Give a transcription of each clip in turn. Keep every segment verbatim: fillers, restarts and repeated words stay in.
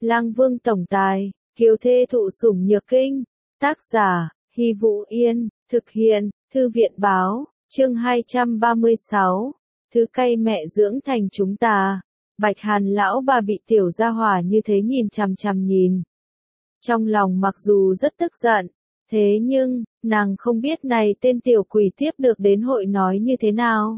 Lang Vương tổng tài, kiều thê thụ sủng nhược kinh. Tác giả, Hy Vũ Yên, thực hiện, Thư viện báo, chương hai trăm ba mươi sáu. Thứ cay mẹ dưỡng thành chúng ta. Bạch Hàn lão bà bị tiểu gia hỏa như thế nhìn chằm chằm nhìn. Trong lòng mặc dù rất tức giận, thế nhưng, nàng không biết này tên tiểu quỷ tiếp được đến hội nói như thế nào.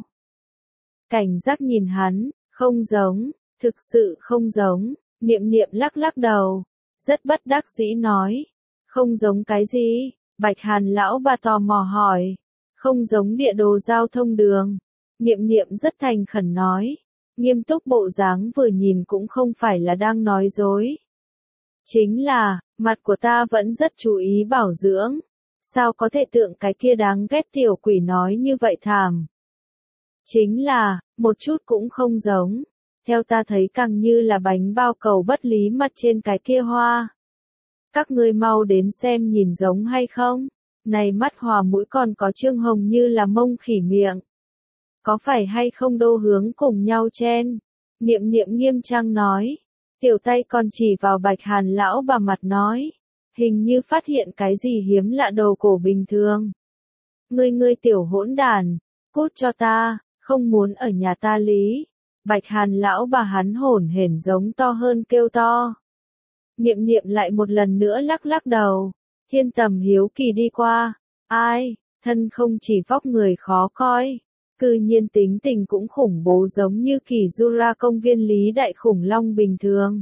Cảnh giác nhìn hắn, không giống, thực sự không giống, Niệm Niệm lắc lắc đầu, rất bất đắc dĩ nói, không giống cái gì, Bạch Hàn lão bà tò mò hỏi, không giống địa đồ giao thông đường. Niệm Niệm rất thành khẩn nói, nghiêm túc bộ dáng vừa nhìn cũng không phải là đang nói dối. Chính là, mặt của ta vẫn rất chú ý bảo dưỡng, sao có thể tượng cái kia đáng ghét tiểu quỷ nói như vậy thảm. Chính là, một chút cũng không giống, theo ta thấy càng như là bánh bao cầu bất lý mặt trên cái kia hoa. Các ngươi mau đến xem nhìn giống hay không, này mắt hòa mũi còn có trương hồng như là mông khỉ miệng. Có phải hay không đô hướng cùng nhau chen? Niệm Niệm nghiêm trang nói, tiểu tay còn chỉ vào Bạch Hàn lão bà mặt nói, hình như phát hiện cái gì hiếm lạ đồ cổ bình thường. Ngươi ngươi tiểu hỗn đàn, cút cho ta, không muốn ở nhà ta lý. Bạch Hàn lão bà hắn hổn hển giống to hơn kêu to. Niệm Niệm lại một lần nữa lắc lắc đầu, Thiên Tầm hiếu kỳ đi qua, ai, thân không chỉ vóc người khó coi, cư nhiên tính tình cũng khủng bố giống như kỳ Jura công viên Lý Đại khủng long bình thường.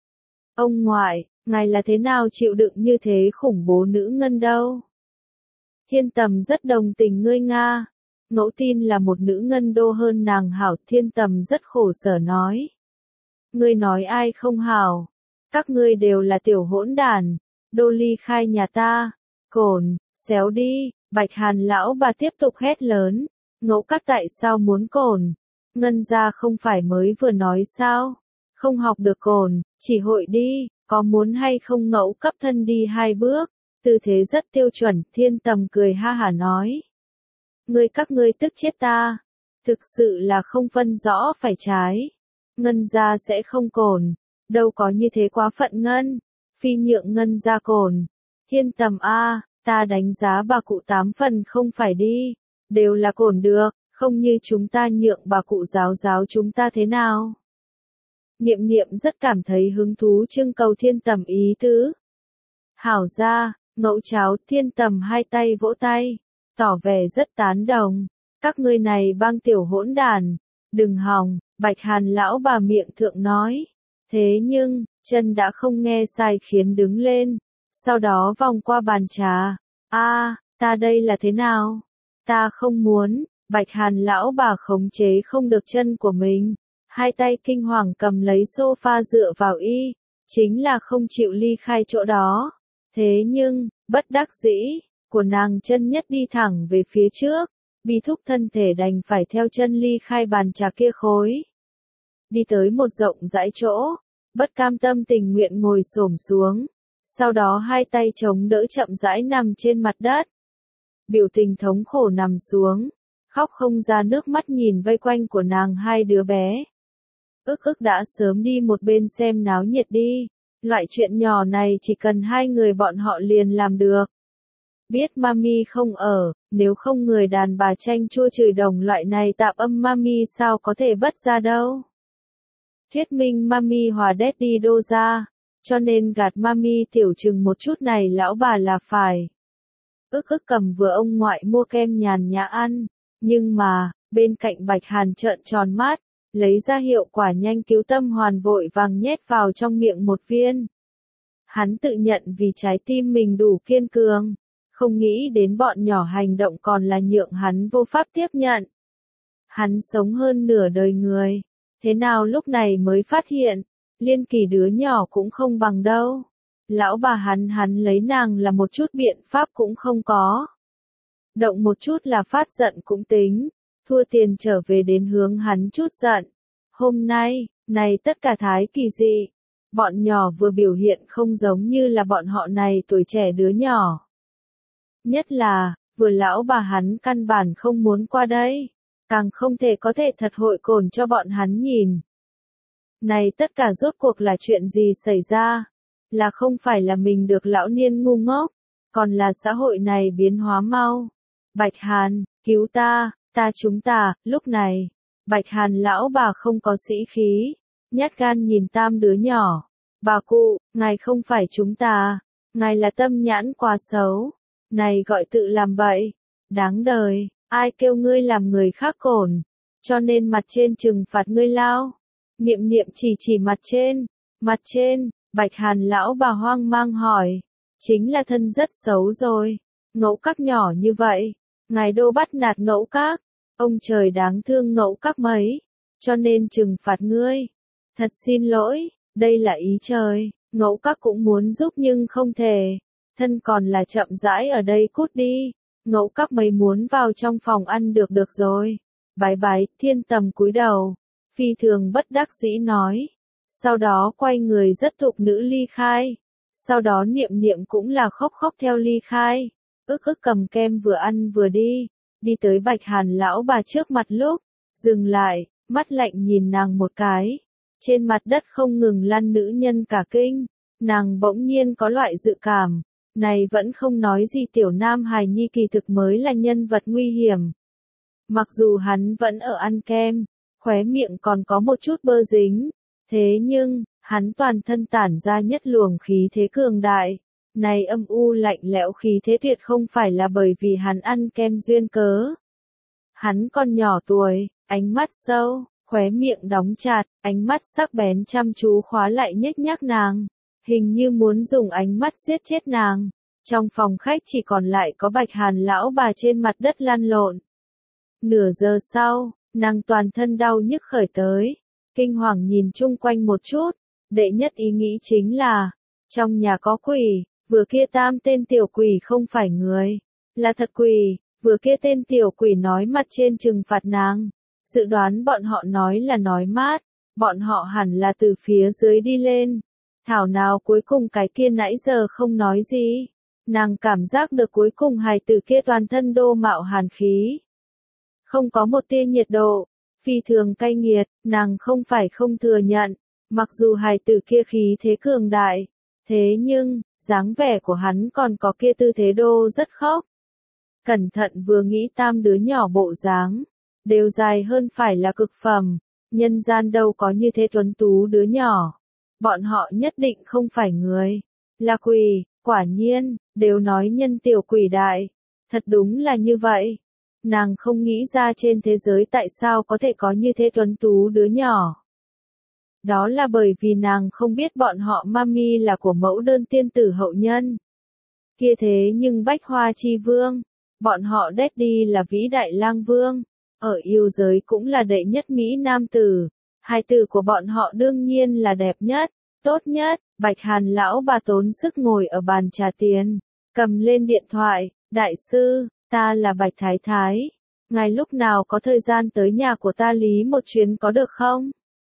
Ông ngoại, ngài là thế nào chịu đựng như thế khủng bố nữ ngân đâu? Thiên Tầm rất đồng tình ngươi Nga, ngẫu tin là một nữ ngân đô hơn nàng hảo. Thiên Tầm rất khổ sở nói. Ngươi nói ai không hảo? Các ngươi đều là tiểu hỗn đàn, đô ly khai nhà ta, cồn, xéo đi. Bạch Hàn lão bà tiếp tục hét lớn, ngẫu các tại sao muốn cồn? Ngân gia không phải mới vừa nói sao? Không học được cồn, chỉ hội đi, có muốn hay không ngẫu cấp thân đi hai bước, tư thế rất tiêu chuẩn. Thiên Tầm cười ha hả nói. Ngươi các ngươi tức chết ta, thực sự là không phân rõ phải trái. Ngân gia sẽ không cồn, đâu có như thế quá phận ngân, phi nhượng ngân gia cồn. Thiên Tầm a, ta đánh giá bà cụ tám phần không phải đi, đều là cồn được, không như chúng ta nhượng bà cụ giáo giáo chúng ta thế nào. Niệm Niệm rất cảm thấy hứng thú trưng cầu Thiên Tầm ý tứ. Hảo ra, ngẫu cháo. Thiên Tầm hai tay vỗ tay, tỏ vẻ rất tán đồng. Các ngươi này bang tiểu hỗn đàn, đừng hòng. Bạch Hàn lão bà miệng thượng nói. Thế nhưng, chân đã không nghe sai khiến đứng lên, sau đó vòng qua bàn trà. A, ta đây là thế nào? Ta không muốn. Bạch Hàn lão bà khống chế không được chân của mình, hai tay kinh hoàng cầm lấy sofa dựa vào y, chính là không chịu ly khai chỗ đó. Thế nhưng, bất đắc dĩ, của nàng chân nhất đi thẳng về phía trước, bi thúc thân thể đành phải theo chân ly khai bàn trà kia khối. Đi tới một rộng rãi chỗ, bất cam tâm tình nguyện ngồi xổm xuống, sau đó hai tay chống đỡ chậm rãi nằm trên mặt đất. Biểu tình thống khổ nằm xuống, khóc không ra nước mắt nhìn vây quanh của nàng hai đứa bé. Ức ức đã sớm đi một bên xem náo nhiệt đi, loại chuyện nhỏ này chỉ cần hai người bọn họ liền làm được. Biết mami không ở, nếu không người đàn bà chanh chua chửi đồng loại này tạp âm mami sao có thể bất ra đâu. Thuyết minh mami hòa daddy đô ra, cho nên gạt mami tiểu chừng một chút này lão bà là phải. Ức ức cầm vừa ông ngoại mua kem nhàn nhã ăn, nhưng mà, bên cạnh Bạch Hàn trợn tròn mắt, lấy ra hiệu quả nhanh cứu tâm hoàn vội vàng nhét vào trong miệng một viên. Hắn tự nhận vì trái tim mình đủ kiên cường, không nghĩ đến bọn nhỏ hành động còn là nhượng hắn vô pháp tiếp nhận. Hắn sống hơn nửa đời người, thế nào lúc này mới phát hiện, liên kỳ đứa nhỏ cũng không bằng đâu. Lão bà hắn hắn lấy nàng là một chút biện pháp cũng không có. Động một chút là phát giận cũng tính, thua tiền trở về đến hướng hắn chút giận. Hôm nay, này tất cả thái kỳ dị, bọn nhỏ vừa biểu hiện không giống như là bọn họ này tuổi trẻ đứa nhỏ. Nhất là, vừa lão bà hắn căn bản không muốn qua đây, càng không thể có thể thật hội cồn cho bọn hắn nhìn. Này tất cả rốt cuộc là chuyện gì xảy ra? Là không phải là mình được lão niên ngu ngốc, còn là xã hội này biến hóa mau. Bạch Hàn, cứu ta, ta chúng ta, lúc này, Bạch Hàn lão bà không có sĩ khí, nhát gan nhìn tam đứa nhỏ. Bà cụ, ngài không phải chúng ta, ngài là tâm nhãn quá xấu, này gọi tự làm bậy, đáng đời, ai kêu ngươi làm người khác cổn, cho nên mặt trên trừng phạt ngươi lao. Niệm niệm chỉ chỉ mặt trên, mặt trên, Bạch Hàn lão bà hoang mang hỏi, chính là thân rất xấu rồi, ngẫu các nhỏ như vậy, ngài đô bắt nạt ngẫu các, ông trời đáng thương ngẫu các mấy, cho nên trừng phạt ngươi. Thật xin lỗi, đây là ý trời, ngẫu các cũng muốn giúp nhưng không thể, thân còn là chậm rãi ở đây cút đi, ngẫu các mấy muốn vào trong phòng ăn được được rồi. Bái bái, Thiên Tầm cúi đầu, phi thường bất đắc dĩ nói, sau đó quay người rất thục nữ ly khai, sau đó niệm niệm cũng là khóc khóc theo ly khai, ức ức cầm kem vừa ăn vừa đi, đi tới Bạch Hàn lão bà trước mặt lúc, dừng lại, mắt lạnh nhìn nàng một cái, trên mặt đất không ngừng lăn nữ nhân cả kinh, nàng bỗng nhiên có loại dự cảm, này vẫn không nói gì tiểu nam hài nhi kỳ thực mới là nhân vật nguy hiểm. Mặc dù hắn vẫn ở ăn kem, khóe miệng còn có một chút bơ dính, thế nhưng, hắn toàn thân tản ra nhất luồng khí thế cường đại. Này âm u lạnh lẽo khí thế tuyệt không phải là bởi vì hắn ăn kem duyên cớ. Hắn còn nhỏ tuổi, ánh mắt sâu, khóe miệng đóng chặt, ánh mắt sắc bén chăm chú khóa lại nhếch nhác nàng, hình như muốn dùng ánh mắt giết chết nàng. Trong phòng khách chỉ còn lại có Bạch Hàn lão bà trên mặt đất lăn lộn. Nửa giờ sau, nàng toàn thân đau nhức khởi tới, kinh hoàng nhìn chung quanh một chút, đệ nhất ý nghĩ chính là, trong nhà có quỷ, vừa kia tam tên tiểu quỷ không phải người, là thật quỷ, vừa kia tên tiểu quỷ nói mặt trên trừng phạt nàng, dự đoán bọn họ nói là nói mát, bọn họ hẳn là từ phía dưới đi lên, thảo nào cuối cùng cái kia nãy giờ không nói gì, nàng cảm giác được cuối cùng hài tử kia toàn thân đô mạo hàn khí. Không có một tia nhiệt độ, phi thường cay nghiệt, nàng không phải không thừa nhận, mặc dù hài tử kia khí thế cường đại, thế nhưng, dáng vẻ của hắn còn có kia tư thế đô rất khóc. Cẩn thận vừa nghĩ tam đứa nhỏ bộ dáng, đều dài hơn phải là cực phẩm, nhân gian đâu có như thế tuấn tú đứa nhỏ. Bọn họ nhất định không phải người, là quỷ, quả nhiên, đều nói nhân tiểu quỷ đại, thật đúng là như vậy. Nàng không nghĩ ra trên thế giới tại sao có thể có như thế tuấn tú đứa nhỏ. Đó là bởi vì nàng không biết bọn họ mami là của mẫu đơn tiên tử hậu nhân. Kia thế nhưng Bách Hoa Chi Vương, bọn họ Daddy là vĩ đại lang vương, ở yêu giới cũng là đệ nhất Mỹ nam tử, hai tử của bọn họ đương nhiên là đẹp nhất, tốt nhất. Bạch Hàn lão bà tốn sức ngồi ở bàn trà tiền, cầm lên điện thoại, đại sư, ta là Bạch Thái Thái, ngài lúc nào có thời gian tới nhà của ta lý một chuyến có được không?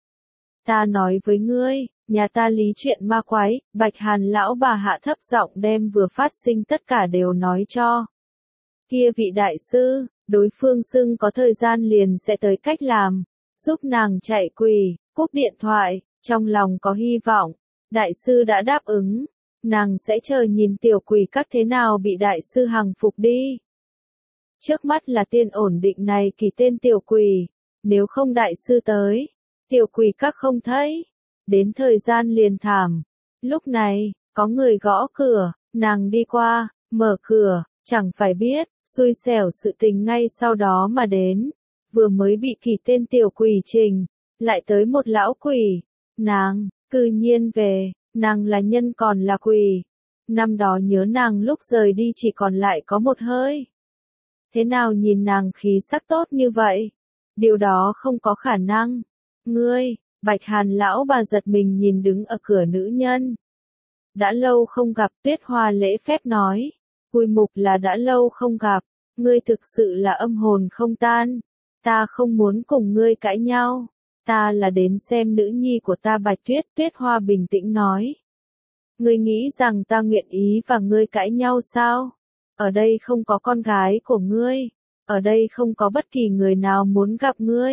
Ta nói với ngươi, nhà ta lý chuyện ma quái, Bạch Hàn lão bà hạ thấp giọng đem vừa phát sinh tất cả đều nói cho. Kia vị đại sư, đối phương xưng có thời gian liền sẽ tới cách làm, giúp nàng chạy quỷ, cúp điện thoại, trong lòng có hy vọng, đại sư đã đáp ứng, nàng sẽ chờ nhìn tiểu quỷ các thế nào bị đại sư hằng phục đi. Trước mắt là tiên ổn định này kỳ tên tiểu quỷ, nếu không đại sư tới, tiểu quỷ các không thấy, đến thời gian liền thảm. Lúc này, có người gõ cửa, nàng đi qua, mở cửa, chẳng phải biết, xui xẻo sự tình ngay sau đó mà đến, vừa mới bị kỳ tên tiểu quỷ trình, lại tới một lão quỷ, nàng, cư nhiên về, nàng là nhân còn là quỷ, năm đó nhớ nàng lúc rời đi chỉ còn lại có một hơi. Thế nào nhìn nàng khí sắc tốt như vậy? Điều đó không có khả năng. Ngươi, Bạch Hàn lão bà giật mình nhìn đứng ở cửa nữ nhân. Đã lâu không gặp, Tuyết Hoa lễ phép nói. Cùi mục là đã lâu không gặp, ngươi thực sự là âm hồn không tan. Ta không muốn cùng ngươi cãi nhau. Ta là đến xem nữ nhi của ta Bạch Tuyết, Tuyết Hoa bình tĩnh nói. Ngươi nghĩ rằng ta nguyện ý và ngươi cãi nhau sao? Ở đây không có con gái của ngươi, ở đây không có bất kỳ người nào muốn gặp ngươi.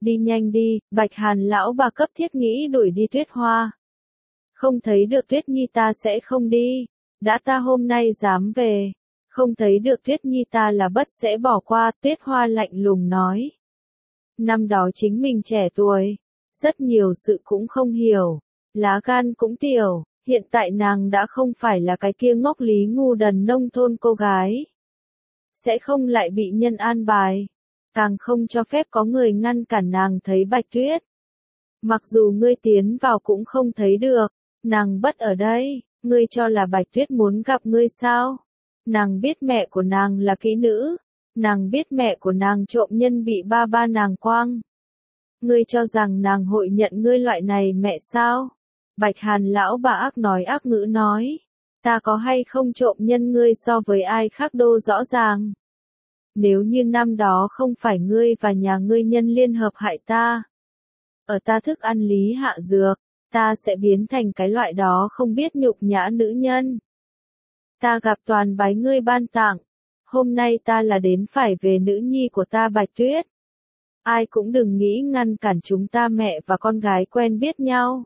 Đi nhanh đi, Bạch Hàn lão bà cấp thiết nghĩ đuổi đi Tuyết Hoa. Không thấy được Tuyết Nhi ta sẽ không đi, đã ta hôm nay dám về, không thấy được Tuyết Nhi ta là bất sẽ bỏ qua, Tuyết Hoa lạnh lùng nói. Năm đó chính mình trẻ tuổi, rất nhiều sự cũng không hiểu, lá gan cũng tiểu, hiện tại nàng đã không phải là cái kia ngốc lý ngu đần nông thôn cô gái. Sẽ không lại bị nhân an bài, càng không cho phép có người ngăn cản nàng thấy Bạch Tuyết. Mặc dù ngươi tiến vào cũng không thấy được, nàng bất ở đây, ngươi cho là Bạch Tuyết muốn gặp ngươi sao? Nàng biết mẹ của nàng là kỹ nữ, nàng biết mẹ của nàng trộm nhân bị ba ba nàng quang. Ngươi cho rằng nàng hội nhận ngươi loại này mẹ sao? Bạch Hàn lão bà ác nói ác ngữ nói, ta có hay không trộm nhân ngươi so với ai khác đô rõ ràng. Nếu như năm đó không phải ngươi và nhà ngươi nhân liên hợp hại ta, ở ta thức ăn lý hạ dược, ta sẽ biến thành cái loại đó không biết nhục nhã nữ nhân. Ta gặp toàn bái ngươi ban tặng, hôm nay ta là đến phải về nữ nhi của ta Bạch Tuyết. Ai cũng đừng nghĩ ngăn cản chúng ta mẹ và con gái quen biết nhau.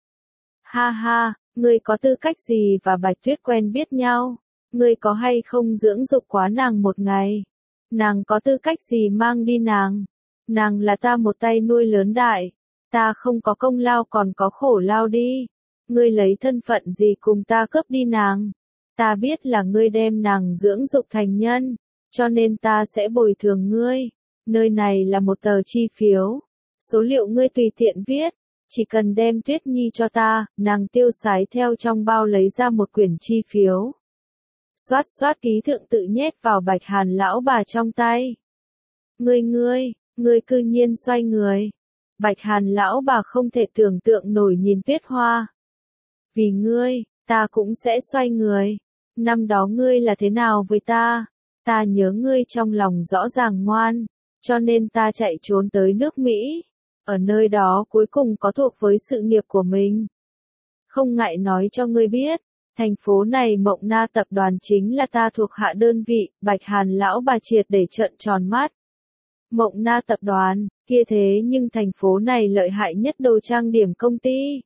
Ha ha, ngươi có tư cách gì và Bạch Tuyết quen biết nhau? Ngươi có hay không dưỡng dục quá nàng một ngày? Nàng có tư cách gì mang đi nàng? Nàng là ta một tay nuôi lớn đại. Ta không có công lao còn có khổ lao đi. Ngươi lấy thân phận gì cùng ta cướp đi nàng? Ta biết là ngươi đem nàng dưỡng dục thành nhân, cho nên ta sẽ bồi thường ngươi. Nơi này là một tờ chi phiếu. Số liệu ngươi tùy tiện viết. Chỉ cần đem Tuyết Nhi cho ta, nàng tiêu sái theo trong bao lấy ra một quyển chi phiếu. Xoát xoát ký thượng tự nhét vào Bạch Hàn lão bà trong tay. Ngươi ngươi, ngươi cư nhiên xoay người. Bạch Hàn lão bà không thể tưởng tượng nổi nhìn Tuyết Hoa. Vì ngươi, ta cũng sẽ xoay người. Năm đó ngươi là thế nào với ta? Ta nhớ ngươi trong lòng rõ ràng ngoan, cho nên ta chạy trốn tới nước Mỹ. Ở nơi đó cuối cùng có thuộc với sự nghiệp của mình. Không ngại nói cho ngươi biết, thành phố này Mộng Na tập đoàn chính là ta thuộc hạ đơn vị, Bạch Hàn lão bà triệt để trợn tròn mắt. Mộng Na tập đoàn, kia thế nhưng thành phố này lợi hại nhất đồ trang điểm công ty.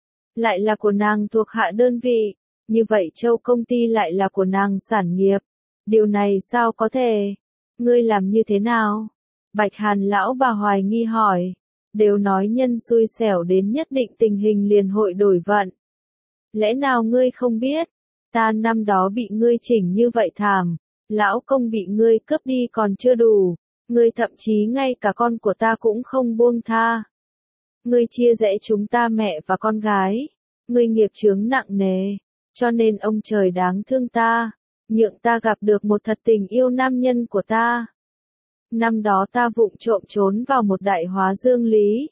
Lại là của nàng thuộc hạ đơn vị, như vậy Châu công ty lại là của nàng sản nghiệp. Điều này sao có thể? Ngươi làm như thế nào? Bạch Hàn lão bà hoài nghi hỏi. Đều nói nhân xui xẻo đến nhất định tình hình liền hội đổi vận. Lẽ nào ngươi không biết? Ta năm đó bị ngươi chỉnh như vậy thảm, lão công bị ngươi cướp đi còn chưa đủ, ngươi thậm chí ngay cả con của ta cũng không buông tha. Ngươi chia rẽ chúng ta mẹ và con gái, ngươi nghiệp chướng nặng nề, cho nên ông trời đáng thương ta, nhượng ta gặp được một thật tình yêu nam nhân của ta. Năm đó ta vụng trộm trốn vào một đại hóa dương lý.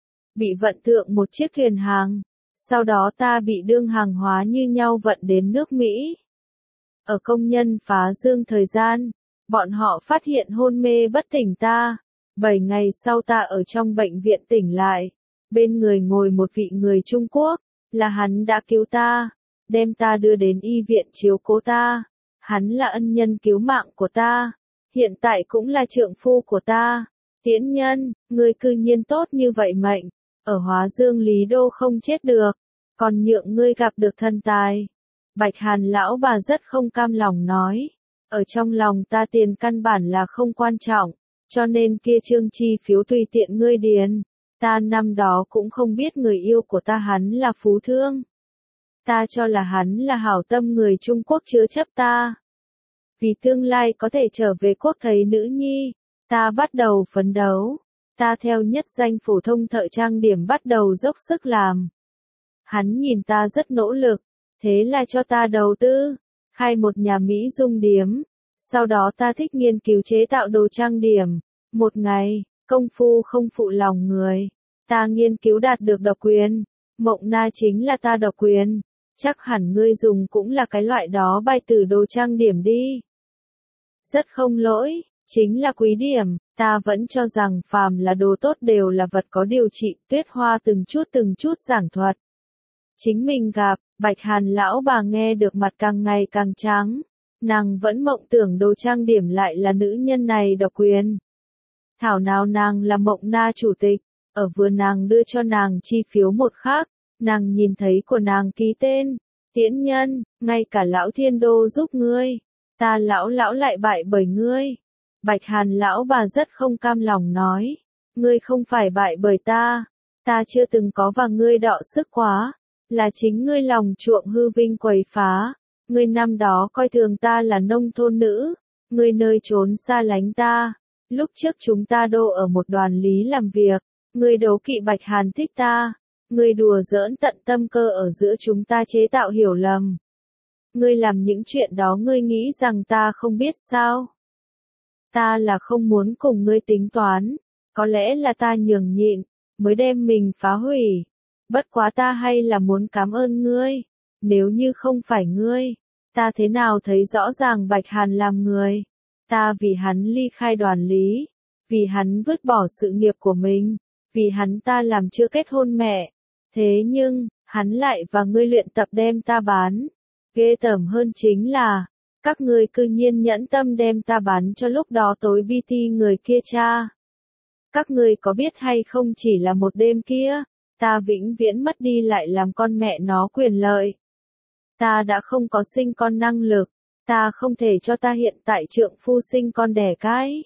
Bị vận thượng một chiếc thuyền hàng. Sau đó ta bị đương hàng hóa như nhau vận đến nước Mỹ. Ở công nhân phá dương thời gian, bọn họ phát hiện hôn mê bất tỉnh ta. Bảy ngày sau ta ở trong bệnh viện tỉnh lại. Bên người ngồi một vị người Trung Quốc, là hắn đã cứu ta, đem ta đưa đến y viện chiếu cố ta. Hắn là ân nhân cứu mạng của ta. Hiện tại cũng là trượng phu của ta. Tiễn nhân, ngươi cư nhiên tốt như vậy mệnh, ở Hóa Dương Lý Đô không chết được, còn nhượng ngươi gặp được thần tài. Bạch Hàn lão bà rất không cam lòng nói, ở trong lòng ta tiền căn bản là không quan trọng, cho nên kia trương chi phiếu tùy tiện ngươi điền. Ta năm đó cũng không biết người yêu của ta hắn là phú thương. Ta cho là hắn là hảo tâm người Trung Quốc chứa chấp ta. Vì tương lai có thể trở về quốc thấy nữ nhi, ta bắt đầu phấn đấu. Ta theo nhất danh phổ thông thợ trang điểm bắt đầu dốc sức làm. Hắn nhìn ta rất nỗ lực, thế là cho ta đầu tư, khai một nhà Mỹ dung điếm. Sau đó ta thích nghiên cứu chế tạo đồ trang điểm. Một ngày, công phu không phụ lòng người. Ta nghiên cứu đạt được độc quyền. Mộng Na chính là ta độc quyền. Chắc hẳn ngươi dùng cũng là cái loại đó bài tử đồ trang điểm đi. Rất không lỗi, chính là quý điểm, ta vẫn cho rằng phàm là đồ tốt đều là vật có điều trị, Tuyết Hoa từng chút từng chút giảng thuật. Chính mình gặp, Bạch Hàn lão bà nghe được mặt càng ngày càng trắng, nàng vẫn mộng tưởng đồ trang điểm lại là nữ nhân này độc quyền. Thảo nào nàng là Mộng Na chủ tịch, ở vừa nàng đưa cho nàng chi phiếu một khắc, nàng nhìn thấy của nàng ký tên, Tiễn Nhân, ngay cả lão Thiên Đô giúp ngươi, ta lão lão lại bại bởi ngươi. Bạch Hàn lão bà rất không cam lòng nói, ngươi không phải bại bởi ta, ta chưa từng có và ngươi đọ sức quá, là chính ngươi lòng chuộng hư vinh quấy phá, ngươi năm đó coi thường ta là nông thôn nữ, ngươi nơi trốn xa lánh ta, lúc trước chúng ta đô ở một đoàn lý làm việc, ngươi đố kỵ Bạch Hàn thích ta, ngươi đùa giỡn tận tâm cơ ở giữa chúng ta chế tạo hiểu lầm. Ngươi làm những chuyện đó ngươi nghĩ rằng ta không biết sao? Ta là không muốn cùng ngươi tính toán, có lẽ là ta nhường nhịn, mới đem mình phá hủy. Bất quá ta hay là muốn cảm ơn ngươi, nếu như không phải ngươi, ta thế nào thấy rõ ràng Bạch Hàn làm người. Ta vì hắn ly khai đoàn lý, vì hắn vứt bỏ sự nghiệp của mình, vì hắn ta làm chưa kết hôn mẹ. Thế nhưng, hắn lại và ngươi luyện tập đem ta bán. Ghê tởm hơn chính là, các ngươi cư nhiên nhẫn tâm đem ta bán cho lúc đó tối bi ti người kia cha. Các ngươi có biết hay không chỉ là một đêm kia, ta vĩnh viễn mất đi lại làm con mẹ nó quyền lợi. Ta đã không có sinh con năng lực, ta không thể cho ta hiện tại trượng phu sinh con đẻ cái.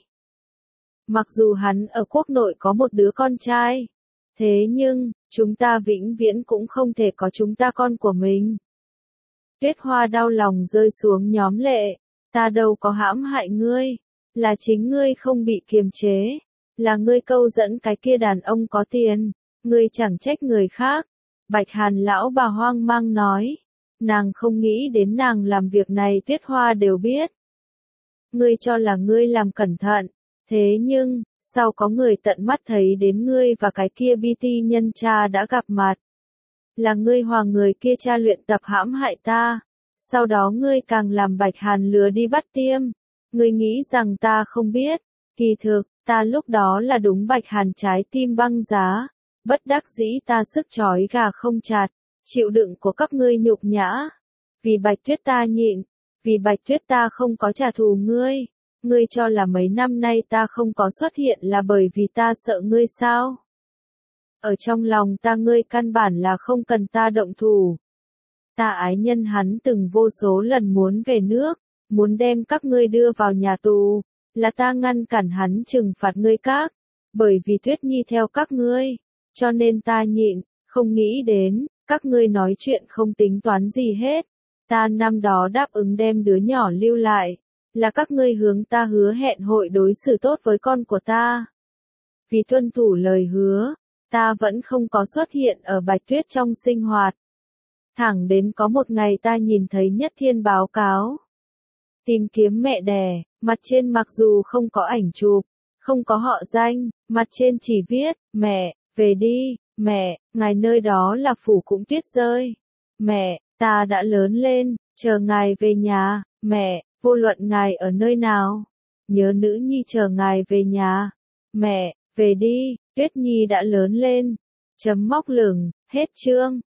Mặc dù hắn ở quốc nội có một đứa con trai, thế nhưng, chúng ta vĩnh viễn cũng không thể có chúng ta con của mình. Tuyết Hoa đau lòng rơi xuống nhóm lệ, ta đâu có hãm hại ngươi, là chính ngươi không bị kiềm chế, là ngươi câu dẫn cái kia đàn ông có tiền, ngươi chẳng trách người khác. Bạch Hàn lão bà hoang mang nói, nàng không nghĩ đến nàng làm việc này Tuyết Hoa đều biết. Ngươi cho là ngươi làm cẩn thận, thế nhưng, sau có người tận mắt thấy đến ngươi và cái kia bi ti nhân cha đã gặp mặt. Là ngươi hòa người kia cha luyện tập hãm hại ta, sau đó ngươi càng làm Bạch Hàn lừa đi bắt tiêm. Ngươi nghĩ rằng ta không biết, kỳ thực, ta lúc đó là đúng Bạch Hàn trái tim băng giá, bất đắc dĩ ta sức trói gà không chặt, chịu đựng của các ngươi nhục nhã. Vì Bạch Tuyết ta nhịn, vì Bạch Tuyết ta không có trả thù ngươi. Ngươi cho là mấy năm nay ta không có xuất hiện là bởi vì ta sợ ngươi sao? Ở trong lòng ta ngươi căn bản là không cần ta động thủ. Ta ái nhân hắn từng vô số lần muốn về nước, muốn đem các ngươi đưa vào nhà tù, là ta ngăn cản hắn trừng phạt ngươi các, bởi vì Tuyết Nhi theo các ngươi, cho nên ta nhịn, không nghĩ đến, các ngươi nói chuyện không tính toán gì hết. Ta năm đó đáp ứng đem đứa nhỏ lưu lại, là các ngươi hướng ta hứa hẹn hội đối xử tốt với con của ta. Vì tuân thủ lời hứa, ta vẫn không có xuất hiện ở Bạch Tuyết trong sinh hoạt. Thẳng đến có một ngày ta nhìn thấy Nhất Thiên báo cáo. Tìm kiếm mẹ đẻ, mặt trên mặc dù không có ảnh chụp, không có họ danh, mặt trên chỉ viết, mẹ, về đi, mẹ, ngài nơi đó là phủ cũng tuyết rơi. Mẹ, ta đã lớn lên, chờ ngài về nhà, mẹ, vô luận ngài ở nơi nào. Nhớ nữ nhi chờ ngài về nhà. Mẹ, về đi, Tuyết Nhi đã lớn lên. Chấm móc lửng, hết chương.